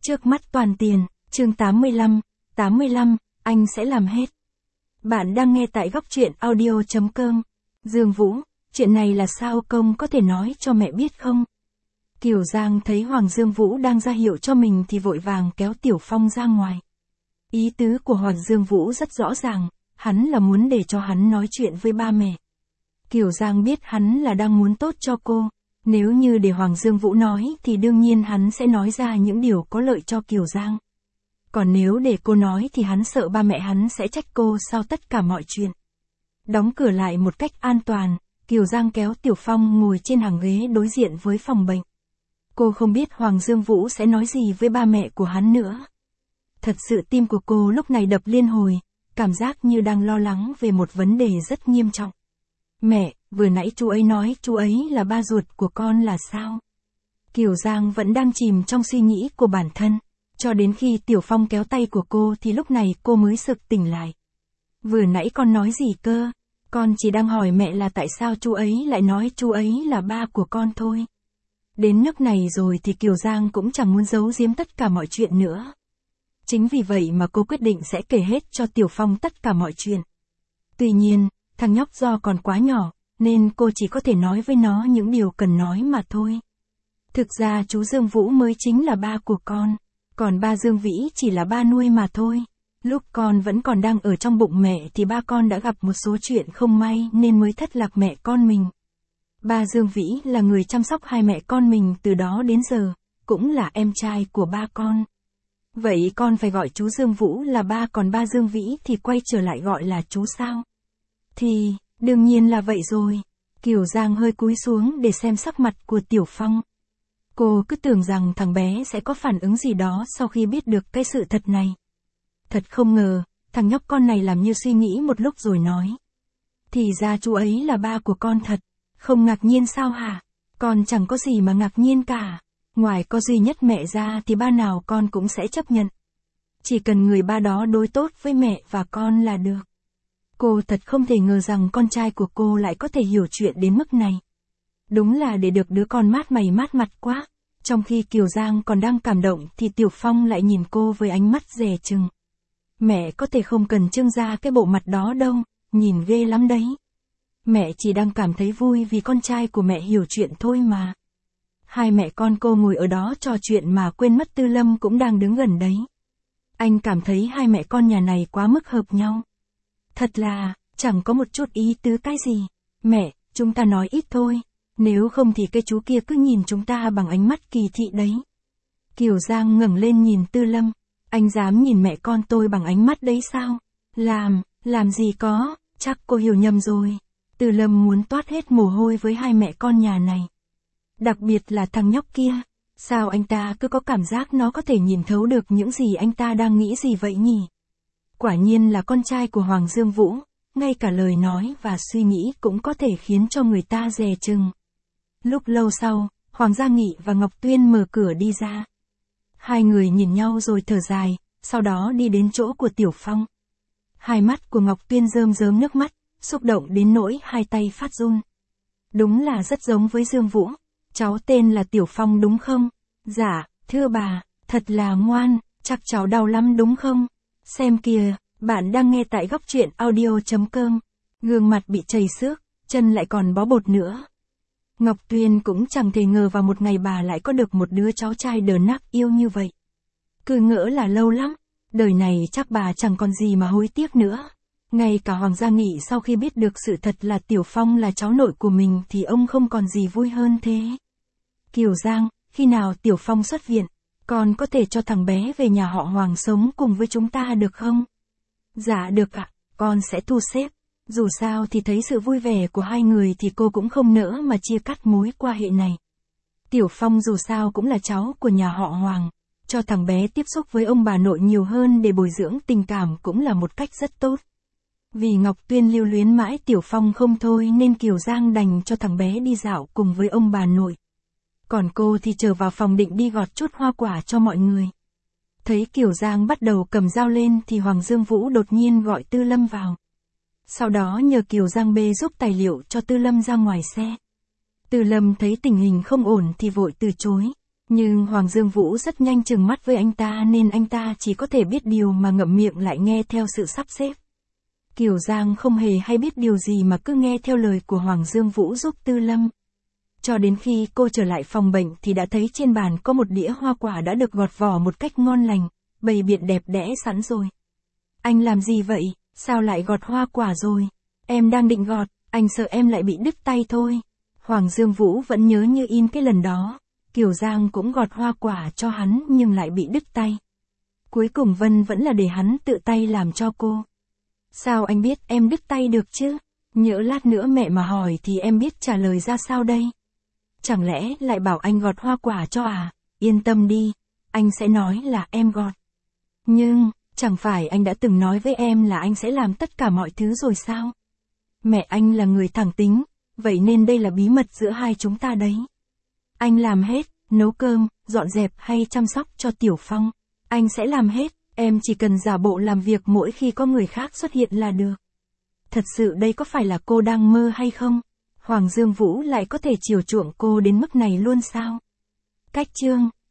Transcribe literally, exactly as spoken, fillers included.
Trước mắt toàn tiền, chương tám mươi lăm, tám mươi lăm, anh sẽ làm hết. Bạn đang nghe tại góc truyện audio chấm com. Dương Vũ, chuyện này là sao, công có thể nói cho mẹ biết không? Kiều Giang thấy Hoàng Dương Vũ đang ra hiệu cho mình thì vội vàng kéo Tiểu Phong ra ngoài. Ý tứ của Hoàng Dương Vũ rất rõ ràng, hắn là muốn để cho hắn nói chuyện với ba mẹ. Kiều Giang biết hắn là đang muốn tốt cho cô, nếu như để Hoàng Dương Vũ nói thì đương nhiên hắn sẽ nói ra những điều có lợi cho Kiều Giang. Còn nếu để cô nói thì hắn sợ ba mẹ hắn sẽ trách cô sau tất cả mọi chuyện. Đóng cửa lại một cách an toàn, Kiều Giang kéo Tiểu Phong ngồi trên hàng ghế đối diện với phòng bệnh. Cô không biết Hoàng Dương Vũ sẽ nói gì với ba mẹ của hắn nữa. Thật sự tim của cô lúc này đập liên hồi, cảm giác như đang lo lắng về một vấn đề rất nghiêm trọng. Mẹ, vừa nãy chú ấy nói chú ấy là ba ruột của con là sao? Kiều Giang vẫn đang chìm trong suy nghĩ của bản thân, cho đến khi Tiểu Phong kéo tay của cô thì lúc này cô mới sực tỉnh lại. Vừa nãy con nói gì cơ? Con chỉ đang hỏi mẹ là tại sao chú ấy lại nói chú ấy là ba của con thôi. Đến nước này rồi thì Kiều Giang cũng chẳng muốn giấu giếm tất cả mọi chuyện nữa. Chính vì vậy mà cô quyết định sẽ kể hết cho Tiểu Phong tất cả mọi chuyện. Tuy nhiên, thằng nhóc do còn quá nhỏ, nên cô chỉ có thể nói với nó những điều cần nói mà thôi. Thực ra chú Dương Vũ mới chính là ba của con, còn ba Dương Vĩ chỉ là ba nuôi mà thôi. Lúc con vẫn còn đang ở trong bụng mẹ thì ba con đã gặp một số chuyện không may nên mới thất lạc mẹ con mình. Ba Dương Vĩ là người chăm sóc hai mẹ con mình từ đó đến giờ, cũng là em trai của ba con. Vậy con phải gọi chú Dương Vũ là ba, còn ba Dương Vĩ thì quay trở lại gọi là chú sao? Thì, đương nhiên là vậy rồi. Kiều Giang hơi cúi xuống để xem sắc mặt của Tiểu Phong. Cô cứ tưởng rằng thằng bé sẽ có phản ứng gì đó sau khi biết được cái sự thật này. Thật không ngờ, thằng nhóc con này làm như suy nghĩ một lúc rồi nói. Thì ra chú ấy là ba của con thật. Không ngạc nhiên sao hả? Con chẳng có gì mà ngạc nhiên cả. Ngoài có duy nhất mẹ ra thì ba nào con cũng sẽ chấp nhận. Chỉ cần người ba đó đối tốt với mẹ và con là được. Cô thật không thể ngờ rằng con trai của cô lại có thể hiểu chuyện đến mức này. Đúng là để được đứa con mát mày mát mặt quá. Trong khi Kiều Giang còn đang cảm động thì Tiểu Phong lại nhìn cô với ánh mắt dè chừng. Mẹ có thể không cần trưng ra cái bộ mặt đó đâu, nhìn ghê lắm đấy. Mẹ chỉ đang cảm thấy vui vì con trai của mẹ hiểu chuyện thôi mà. Hai mẹ con cô ngồi ở đó trò chuyện mà quên mất Tư Lâm cũng đang đứng gần đấy. Anh cảm thấy hai mẹ con nhà này quá mức hợp nhau. Thật là, chẳng có một chút ý tứ cái gì. Mẹ, chúng ta nói ít thôi. Nếu không thì cái chú kia cứ nhìn chúng ta bằng ánh mắt kỳ thị đấy. Kiều Giang ngẩng lên nhìn Tư Lâm. Anh dám nhìn mẹ con tôi bằng ánh mắt đấy sao? Làm, làm gì có, chắc cô hiểu nhầm rồi. Tư Lâm muốn toát hết mồ hôi với hai mẹ con nhà này. Đặc biệt là thằng nhóc kia. Sao anh ta cứ có cảm giác nó có thể nhìn thấu được những gì anh ta đang nghĩ gì vậy nhỉ? Quả nhiên là con trai của Hoàng Dương Vũ, ngay cả lời nói và suy nghĩ cũng có thể khiến cho người ta dè chừng. Lúc lâu sau, Hoàng Gia Nghị và Ngọc Tuyên mở cửa đi ra. Hai người nhìn nhau rồi thở dài, sau đó đi đến chỗ của Tiểu Phong. Hai mắt của Ngọc Tuyên rơm rớm nước mắt, xúc động đến nỗi hai tay phát run. Đúng là rất giống với Dương Vũ. Cháu tên là Tiểu Phong đúng không? Dạ, thưa bà, thật là ngoan, chắc cháu đau lắm đúng không? Xem kìa, bạn đang nghe tại góc truyện audio chấm com. Gương mặt bị chảy xước, chân lại còn bó bột nữa. Ngọc Tuyên cũng chẳng thể ngờ vào một ngày bà lại có được một đứa cháu trai đờ nắc yêu như vậy. Cứ ngỡ là lâu lắm, đời này chắc bà chẳng còn gì mà hối tiếc nữa. Ngay cả Hoàng Gia Nghị sau khi biết được sự thật là Tiểu Phong là cháu nội của mình thì ông không còn gì vui hơn thế. Kiều Giang, khi nào Tiểu Phong xuất viện, con có thể cho thằng bé về nhà họ Hoàng sống cùng với chúng ta được không? Dạ được ạ, con sẽ thu xếp. Dù sao thì thấy sự vui vẻ của hai người thì cô cũng không nỡ mà chia cắt mối quan hệ này. Tiểu Phong dù sao cũng là cháu của nhà họ Hoàng, cho thằng bé tiếp xúc với ông bà nội nhiều hơn để bồi dưỡng tình cảm cũng là một cách rất tốt. Vì Ngọc Tuyên lưu luyến mãi Tiểu Phong không thôi nên Kiều Giang đành cho thằng bé đi dạo cùng với ông bà nội. Còn cô thì trở vào phòng định đi gọt chút hoa quả cho mọi người. Thấy Kiều Giang bắt đầu cầm dao lên thì Hoàng Dương Vũ đột nhiên gọi Tư Lâm vào. Sau đó nhờ Kiều Giang bê giúp tài liệu cho Tư Lâm ra ngoài xe. Tư Lâm thấy tình hình không ổn thì vội từ chối. Nhưng Hoàng Dương Vũ rất nhanh trừng mắt với anh ta nên anh ta chỉ có thể biết điều mà ngậm miệng lại nghe theo sự sắp xếp. Kiều Giang không hề hay biết điều gì mà cứ nghe theo lời của Hoàng Dương Vũ giúp Tư Lâm. Cho đến khi cô trở lại phòng bệnh thì đã thấy trên bàn có một đĩa hoa quả đã được gọt vỏ một cách ngon lành, bày biện đẹp đẽ sẵn rồi. Anh làm gì vậy, sao lại gọt hoa quả rồi? Em đang định gọt, anh sợ em lại bị đứt tay thôi. Hoàng Dương Vũ vẫn nhớ như in cái lần đó, Kiều Giang cũng gọt hoa quả cho hắn nhưng lại bị đứt tay. Cuối cùng Vân vẫn là để hắn tự tay làm cho cô. Sao anh biết em đứt tay được chứ? Nhỡ lát nữa mẹ mà hỏi thì em biết trả lời ra sao đây? Chẳng lẽ lại bảo anh gọt hoa quả cho à? Yên tâm đi, anh sẽ nói là em gọt. Nhưng, chẳng phải anh đã từng nói với em là anh sẽ làm tất cả mọi thứ rồi sao? Mẹ anh là người thẳng tính, vậy nên đây là bí mật giữa hai chúng ta đấy. Anh làm hết, nấu cơm, dọn dẹp hay chăm sóc cho Tiểu Phong. Anh sẽ làm hết, em chỉ cần giả bộ làm việc mỗi khi có người khác xuất hiện là được. Thật sự đây có phải là cô đang mơ hay không? Hoàng Dương Vũ lại có thể chiều chuộng cô đến mức này luôn sao? Cách chương